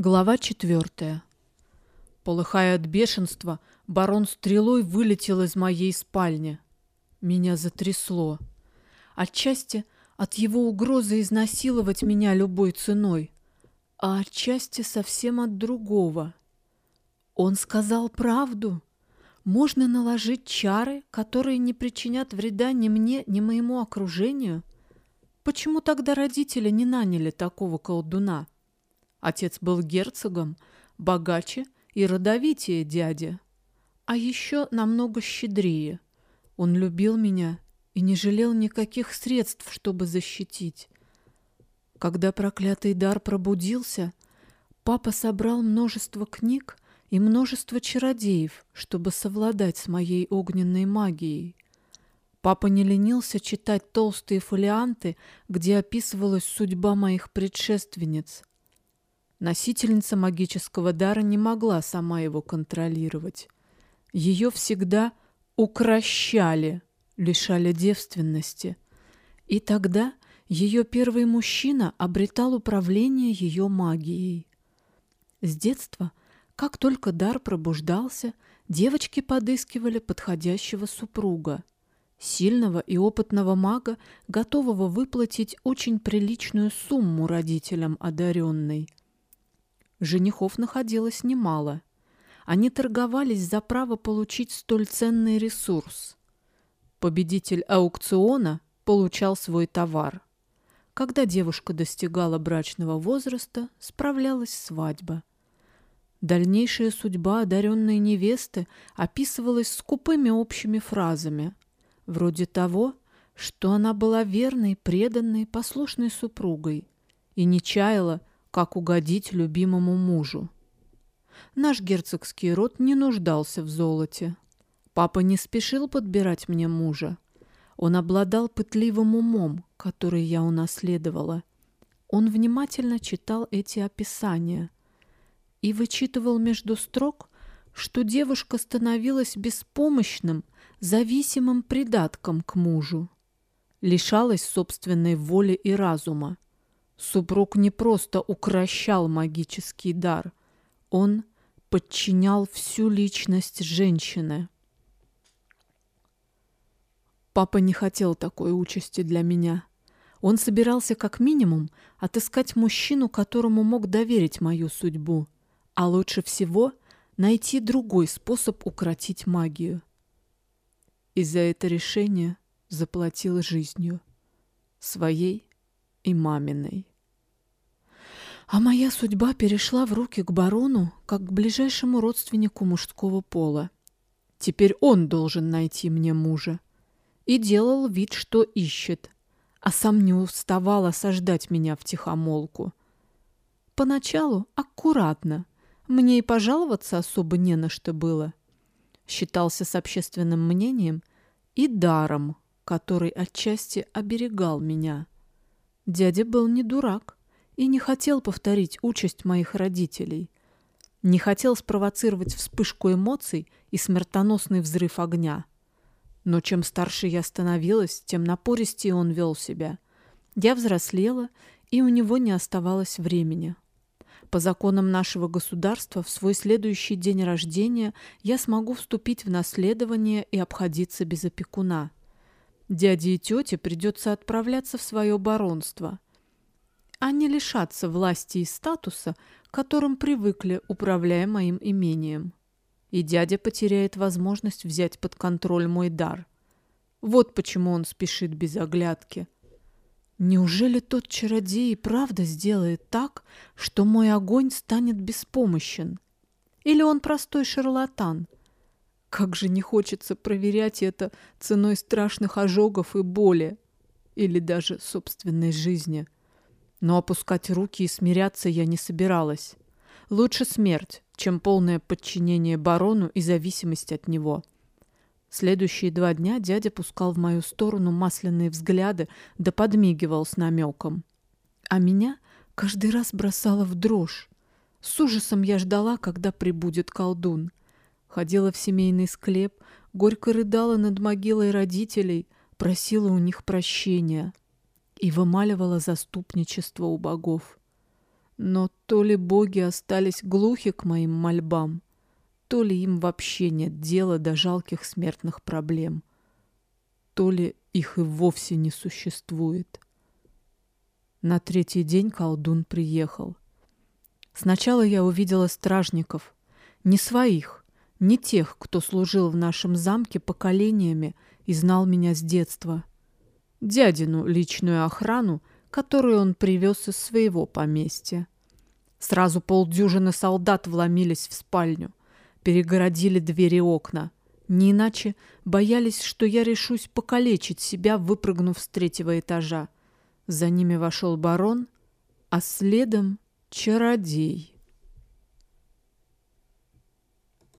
Глава 4. Полыхая от бешенства, барон стрелой вылетел из моей спальни. Меня затрясло. Отчасти от его угрозы изнасиловать меня любой ценой, а отчасти совсем от другого. Он сказал правду. Можно наложить чары, которые не причинят вреда ни мне, ни моему окружению. Почему тогда родители не наняли такого колдуна? Отец был герцогом, богаче и родовитее дяди, а еще намного щедрее. Он любил меня и не жалел никаких средств, чтобы защитить. Когда проклятый дар пробудился, папа собрал множество книг и множество чародеев, чтобы совладать с моей огненной магией. Папа не ленился читать толстые фолианты, где описывалась судьба моих предшественниц. Носительница магического дара не могла сама его контролировать. Ее всегда укрощали, лишали девственности. И тогда ее первый мужчина обретал управление ее магией. С детства, как только дар пробуждался, девочки подыскивали подходящего супруга, сильного и опытного мага, готового выплатить очень приличную сумму родителям одаренной. Женихов находилось немало. Они торговались за право получить столь ценный ресурс. Победитель аукциона получал свой товар. Когда девушка достигала брачного возраста, справлялась свадьба. Дальнейшая судьба одаренной невесты описывалась скупыми общими фразами, вроде того, что она была верной, преданной, послушной супругой и не чаяла, как угодить любимому мужу. Наш герцогский род не нуждался в золоте. Папа не спешил подбирать мне мужа. Он обладал пытливым умом, который я унаследовала. Он внимательно читал эти описания и вычитывал между строк, что девушка становилась беспомощным, зависимым придатком к мужу, лишалась собственной воли и разума. Супруг не просто укрощал магический дар, он подчинял всю личность женщины. Папа не хотел такой участи для меня. Он собирался как минимум отыскать мужчину, которому мог доверить мою судьбу, а лучше всего найти другой способ укротить магию. И за это решение заплатил жизнью, своей и маминой. А моя судьба перешла в руки к барону, как к ближайшему родственнику мужского пола. Теперь он должен найти мне мужа. И делал вид, что ищет, а сам не уставал осаждать меня втихомолку. Поначалу аккуратно, мне и пожаловаться особо не на что было. Считался с общественным мнением и даром, который отчасти оберегал меня. Дядя был не дурак и не хотел повторить участь моих родителей. Не хотел спровоцировать вспышку эмоций и смертоносный взрыв огня. Но чем старше я становилась, тем напористее он вел себя. Я взрослела, и у него не оставалось времени. По законам нашего государства в свой следующий день рождения я смогу вступить в наследование и обходиться без опекуна. Дяде и тете придется отправляться в свое баронство, а не лишаться власти и статуса, к которым привыкли, управляя моим имением. И дядя потеряет возможность взять под контроль мой дар. Вот почему он спешит без оглядки. Неужели тот чародей и правда сделает так, что мой огонь станет беспомощен? Или он простой шарлатан? Как же не хочется проверять это ценой страшных ожогов и боли, или даже собственной жизни. Но опускать руки и смиряться я не собиралась. Лучше смерть, чем полное подчинение барону и зависимость от него. Следующие 2 дня дядя пускал в мою сторону масляные взгляды да подмигивал с намеком. А меня каждый раз бросало в дрожь. С ужасом я ждала, когда прибудет колдун. Ходила в семейный склеп, горько рыдала над могилой родителей, просила у них прощения и вымаливала заступничество у богов. Но то ли боги остались глухи к моим мольбам, то ли им вообще нет дела до жалких смертных проблем, то ли их и вовсе не существует. На третий день колдун приехал. Сначала я увидела стражников, не своих, не тех, кто служил в нашем замке поколениями и знал меня с детства. Дядину личную охрану, которую он привез из своего поместья. Сразу полдюжины солдат вломились в спальню, перегородили двери и окна. Не иначе боялись, что я решусь покалечить себя, выпрыгнув с третьего этажа. За ними вошел барон, а следом чародей.